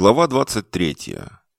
Глава 23.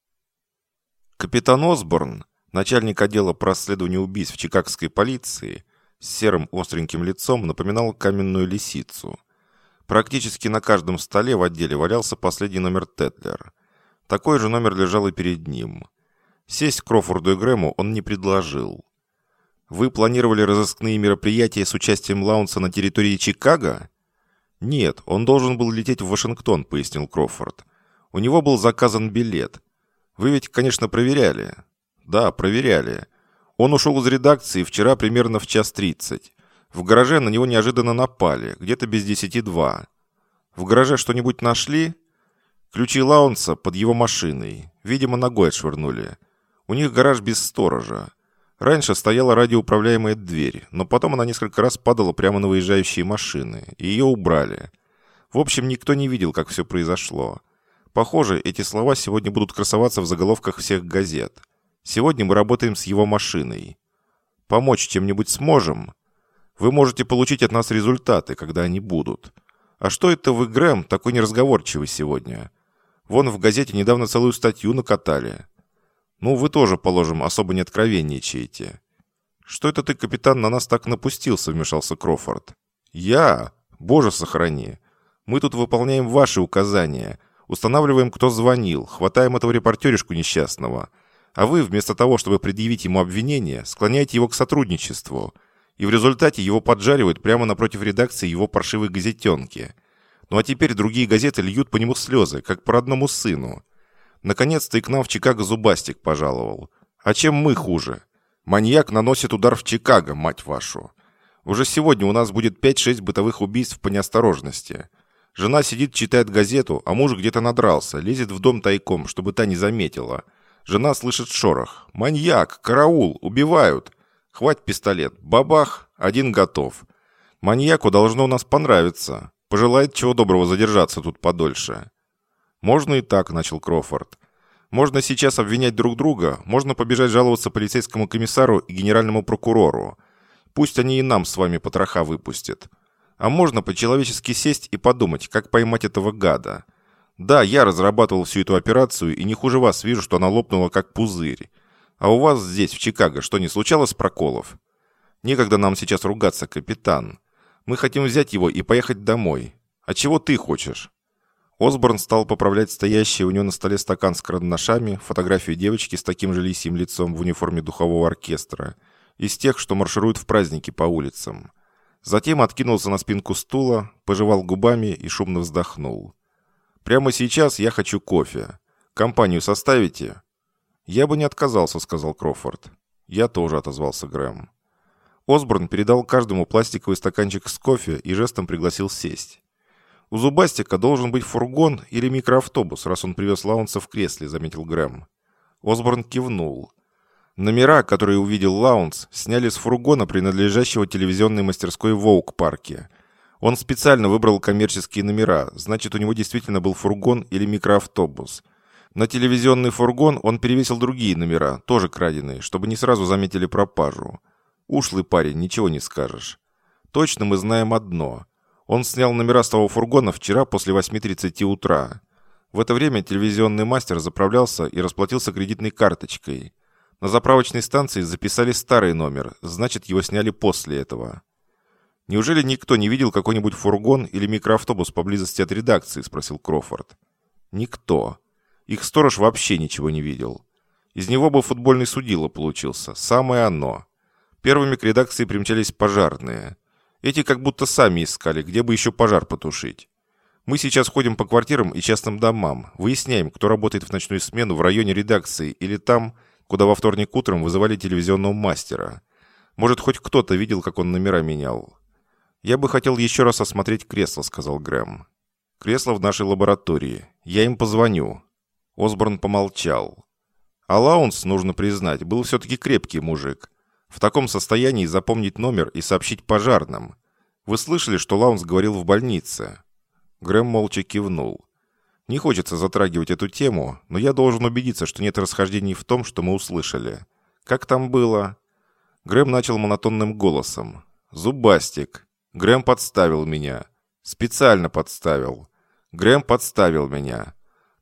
Капитан Осборн, начальник отдела по расследованию убийств чикагской полиции, с серым остреньким лицом напоминал каменную лисицу. Практически на каждом столе в отделе валялся последний номер Тетлер. Такой же номер лежал и перед ним. Сесть Кроуфорду и Грэму он не предложил. «Вы планировали разыскные мероприятия с участием Лаунса на территории Чикаго?» «Нет, он должен был лететь в Вашингтон», — пояснил Кроуфорд. «У него был заказан билет. Вы ведь, конечно, проверяли?» «Да, проверяли. Он ушел из редакции вчера примерно в 1:30. В гараже на него неожиданно напали, где-то без 10:02. В гараже что-нибудь нашли?» «Ключи Лаунса под его машиной. Видимо, ногой отшвырнули. У них гараж без сторожа. Раньше стояла радиоуправляемая дверь, но потом она несколько раз падала прямо на выезжающие машины, и ее убрали. В общем, никто не видел, как все произошло. Похоже, эти слова сегодня будут красоваться в заголовках всех газет. Сегодня мы работаем с его машиной. Помочь чем-нибудь сможем? Вы можете получить от нас результаты, когда они будут. А что это вы, Грэм, такой неразговорчивый сегодня? Вон в газете недавно целую статью накатали. Ну, вы тоже, положим, особо не откровенничаете. Что это ты, капитан, на нас так напустился, вмешался Кроуфорд. Я? Боже, сохрани. Мы тут выполняем ваши указания. Устанавливаем, кто звонил, хватаем этого репортеришку несчастного. А вы, вместо того, чтобы предъявить ему обвинение, склоняете его к сотрудничеству. И в результате его поджаривают прямо напротив редакции его паршивой газетенки. Ну а теперь другие газеты льют по нему слезы, как по родному сыну. Наконец-то и к нам в Чикаго Зубастик пожаловал. А чем мы хуже? Маньяк наносит удар в Чикаго, мать вашу. Уже сегодня у нас будет 5-6 бытовых убийств по неосторожности. Жена сидит, читает газету, а муж где-то надрался, лезет в дом тайком, чтобы та не заметила. Жена слышит шорох. «Маньяк! Караул! Убивают!» Хвать пистолет. Бабах! Один готов. Маньяку должно у нас понравиться. Пожелает чего доброго задержаться тут подольше. «Можно и так», — начал Кроуфорд. «Можно сейчас обвинять друг друга, можно побежать жаловаться полицейскому комиссару и генеральному прокурору. Пусть они и нам с вами потроха выпустят. А можно по-человечески сесть и подумать, как поймать этого гада. Да, я разрабатывал всю эту операцию, и не хуже вас вижу, что она лопнула как пузырь. А у вас здесь, в Чикаго, что, не случалось проколов? Некогда нам сейчас ругаться, капитан. Мы хотим взять его и поехать домой. А чего ты хочешь?» Осборн стал поправлять стоящий у него на столе стакан с карандашами, фотографию девочки с таким же лисьим лицом в униформе духового оркестра, из тех, что маршируют в праздники по улицам. Затем откинулся на спинку стула, пожевал губами и шумно вздохнул. «Прямо сейчас я хочу кофе. Компанию составите?» «Я бы не отказался», — сказал Кроуфорд. «Я тоже», — отозвался Грэм. Осборн передал каждому пластиковый стаканчик с кофе и жестом пригласил сесть. «У Зубастика должен быть фургон или микроавтобус, раз он привез Лаунса в кресле», — заметил Грэм. Осборн кивнул. Номера, которые увидел Лаунс, сняли с фургона, принадлежащего телевизионной мастерской в Оук-парке. Он специально выбрал коммерческие номера, значит, у него действительно был фургон или микроавтобус. На телевизионный фургон он перевесил другие номера, тоже краденые, чтобы не сразу заметили пропажу. Ушлый парень, ничего не скажешь. Точно мы знаем одно. Он снял номера с того фургона вчера после 8:30 утра. В это время телевизионный мастер заправлялся и расплатился кредитной карточкой. На заправочной станции записали старый номер, значит, его сняли после этого. «Неужели никто не видел какой-нибудь фургон или микроавтобус поблизости от редакции?» – спросил Кроуфорд. «Никто. Их сторож вообще ничего не видел. Из него бы футбольный судило получился. Самое оно. Первыми к редакции примчались пожарные. Эти как будто сами искали, где бы еще пожар потушить. Мы сейчас ходим по квартирам и частным домам, выясняем, кто работает в ночную смену в районе редакции или там, куда во вторник утром вызывали телевизионного мастера. Может, хоть кто-то видел, как он номера менял. «Я бы хотел еще раз осмотреть кресло», — сказал Грэм. «Кресло в нашей лаборатории. Я им позвоню». Осборн помолчал. А Лаунс, нужно признать, был все-таки крепкий мужик. В таком состоянии запомнить номер и сообщить пожарным. Вы слышали, что Лаунс говорил в больнице?» Грэм молча кивнул. «Не хочется затрагивать эту тему, но я должен убедиться, что нет расхождений в том, что мы услышали. Как там было?» Грэм начал монотонным голосом. «Зубастик. Грэм подставил меня. Специально подставил. Грэм подставил меня.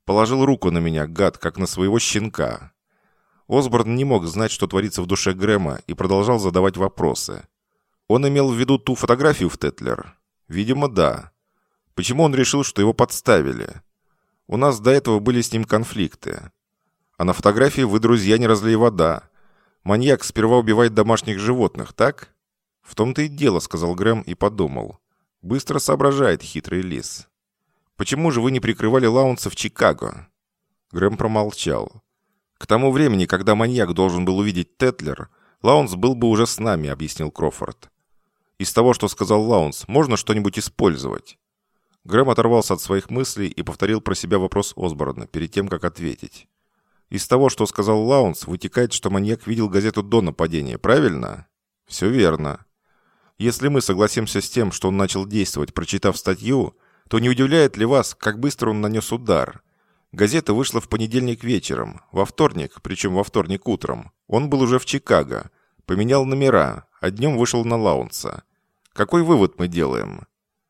Положил руку на меня, гад, как на своего щенка. Осборн не мог знать, что творится в душе Грэма, и продолжал задавать вопросы. Он имел в виду ту фотографию в Тетлер? Видимо, да. Почему он решил, что его подставили? У нас до этого были с ним конфликты. А на фотографии вы, друзья, не разлей вода. Маньяк сперва убивает домашних животных, так? В том-то и дело, сказал Грэм и подумал. Быстро соображает хитрый лис. Почему же вы не прикрывали Лаунса в Чикаго? Грэм промолчал. К тому времени, когда маньяк должен был увидеть Тетлер, Лаунс был бы уже с нами, объяснил Крофорд. Из того, что сказал Лаунс, можно что-нибудь использовать? Грэм оторвался от своих мыслей и повторил про себя вопрос Осборна перед тем, как ответить. Из того, что сказал Лаунс, вытекает, что маньяк видел газету до нападения, правильно? Все верно. Если мы согласимся с тем, что он начал действовать, прочитав статью, то не удивляет ли вас, как быстро он нанес удар? Газета вышла в понедельник вечером, во вторник, причем во вторник утром. Он был уже в Чикаго, поменял номера, а днем вышел на Лаунса. Какой вывод мы делаем?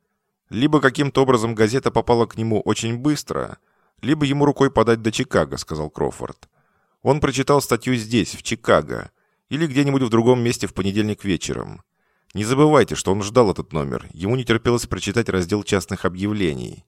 Либо каким-то образом газета попала к нему очень быстро, либо ему рукой подать до Чикаго, сказал Крофорд. Он прочитал статью здесь, в Чикаго, или где-нибудь в другом месте в понедельник вечером. Не забывайте, что он ждал этот номер, ему не терпелось прочитать раздел частных объявлений.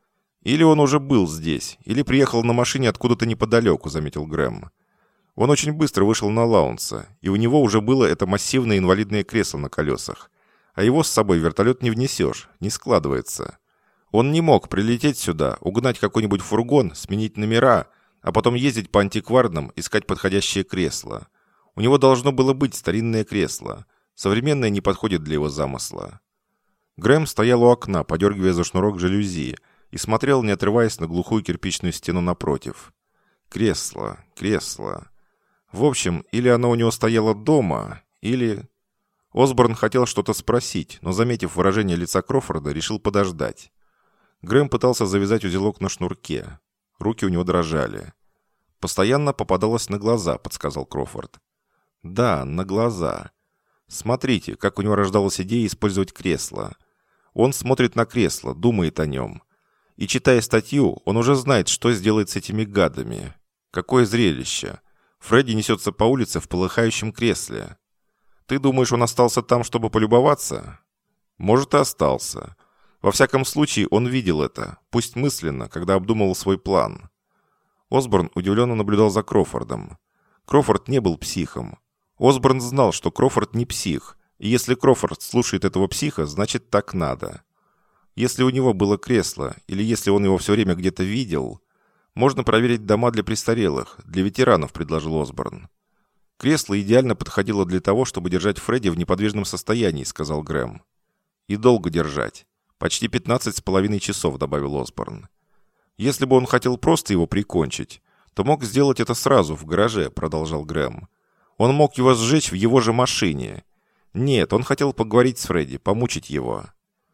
Или он уже был здесь, или приехал на машине откуда-то неподалеку, заметил Грэм. Он очень быстро вышел на Лаунса, и у него уже было это массивное инвалидное кресло на колесах. А его с собой в вертолет не внесешь, не складывается. Он не мог прилететь сюда, угнать какой-нибудь фургон, сменить номера, а потом ездить по антикварным, искать подходящее кресло. У него должно было быть старинное кресло. Современное не подходит для его замысла. Грэм стоял у окна, подергивая за шнурок жалюзи, и смотрел, не отрываясь, на глухую кирпичную стену напротив. Кресло, кресло. В общем, или оно у него стояло дома, или... Осборн хотел что-то спросить, но, заметив выражение лица Крофорда, решил подождать. Грэм пытался завязать узелок на шнурке. Руки у него дрожали. «Постоянно попадалось на глаза», — подсказал Крофорд. «Да, на глаза. Смотрите, как у него рождалась идея использовать кресло. Он смотрит на кресло, думает о нем. И, читая статью, он уже знает, что сделает с этими гадами. Какое зрелище! Фредди несется по улице в полыхающем кресле. Ты думаешь, он остался там, чтобы полюбоваться? Может, и остался. Во всяком случае, он видел это, пусть мысленно, когда обдумывал свой план». Осборн удивленно наблюдал за Крофордом. Крофорд не был психом. Осборн знал, что Крофорд не псих, и если Крофорд слушает этого психа, значит, так надо. Если у него было кресло, или если он его все время где-то видел, можно проверить дома для престарелых, для ветеранов, предложил Осборн. «Кресло идеально подходило для того, чтобы держать Фредди в неподвижном состоянии», — сказал Грэм. «И долго держать. Почти 15,5 часов», — добавил Осборн. «Если бы он хотел просто его прикончить, то мог сделать это сразу, в гараже», — продолжал Грэм. «Он мог его сжечь в его же машине. Нет, он хотел поговорить с Фредди, помучить его».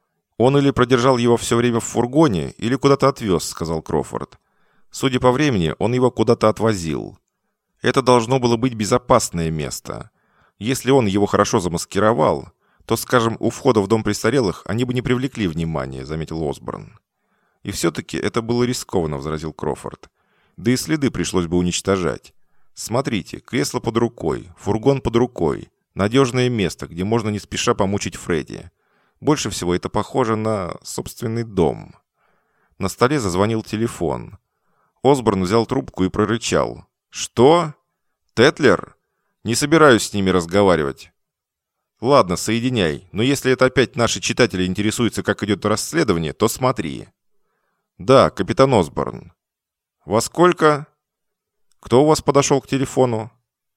«Он или продержал его все время в фургоне, или куда-то отвез», — сказал Крофорд. «Судя по времени, он его куда-то отвозил. Это должно было быть безопасное место. Если он его хорошо замаскировал, то, скажем, у входа в дом престарелых они бы не привлекли внимания», — заметил Осборн. «И все-таки это было рискованно», — возразил Крофорд. «Да и следы пришлось бы уничтожать. Смотрите, кресло под рукой, фургон под рукой, надежное место, где можно не спеша помучить Фредди. Больше всего это похоже на собственный дом». На столе зазвонил телефон. Осборн взял трубку и прорычал. «Что? Тетлер? Не собираюсь с ними разговаривать». «Ладно, соединяй, но если это опять наши читатели интересуются, как идет расследование, то смотри». «Да, капитан Осборн». «Во сколько?» «Кто у вас подошел к телефону?»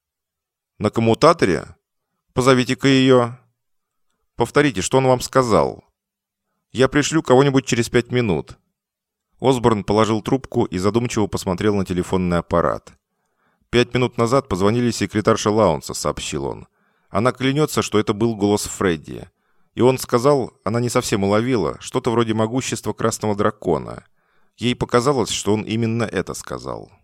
«На коммутаторе? Позовите-ка ее». «Повторите, что он вам сказал». «Я пришлю кого-нибудь через 5 минут». Осборн положил трубку и задумчиво посмотрел на телефонный аппарат. 5 минут назад позвонили секретарше Лаунса, сообщил он. Она клянется, что это был голос Фредди. И он сказал, она не совсем уловила, что-то вроде могущества красного дракона. Ей показалось, что он именно это сказал.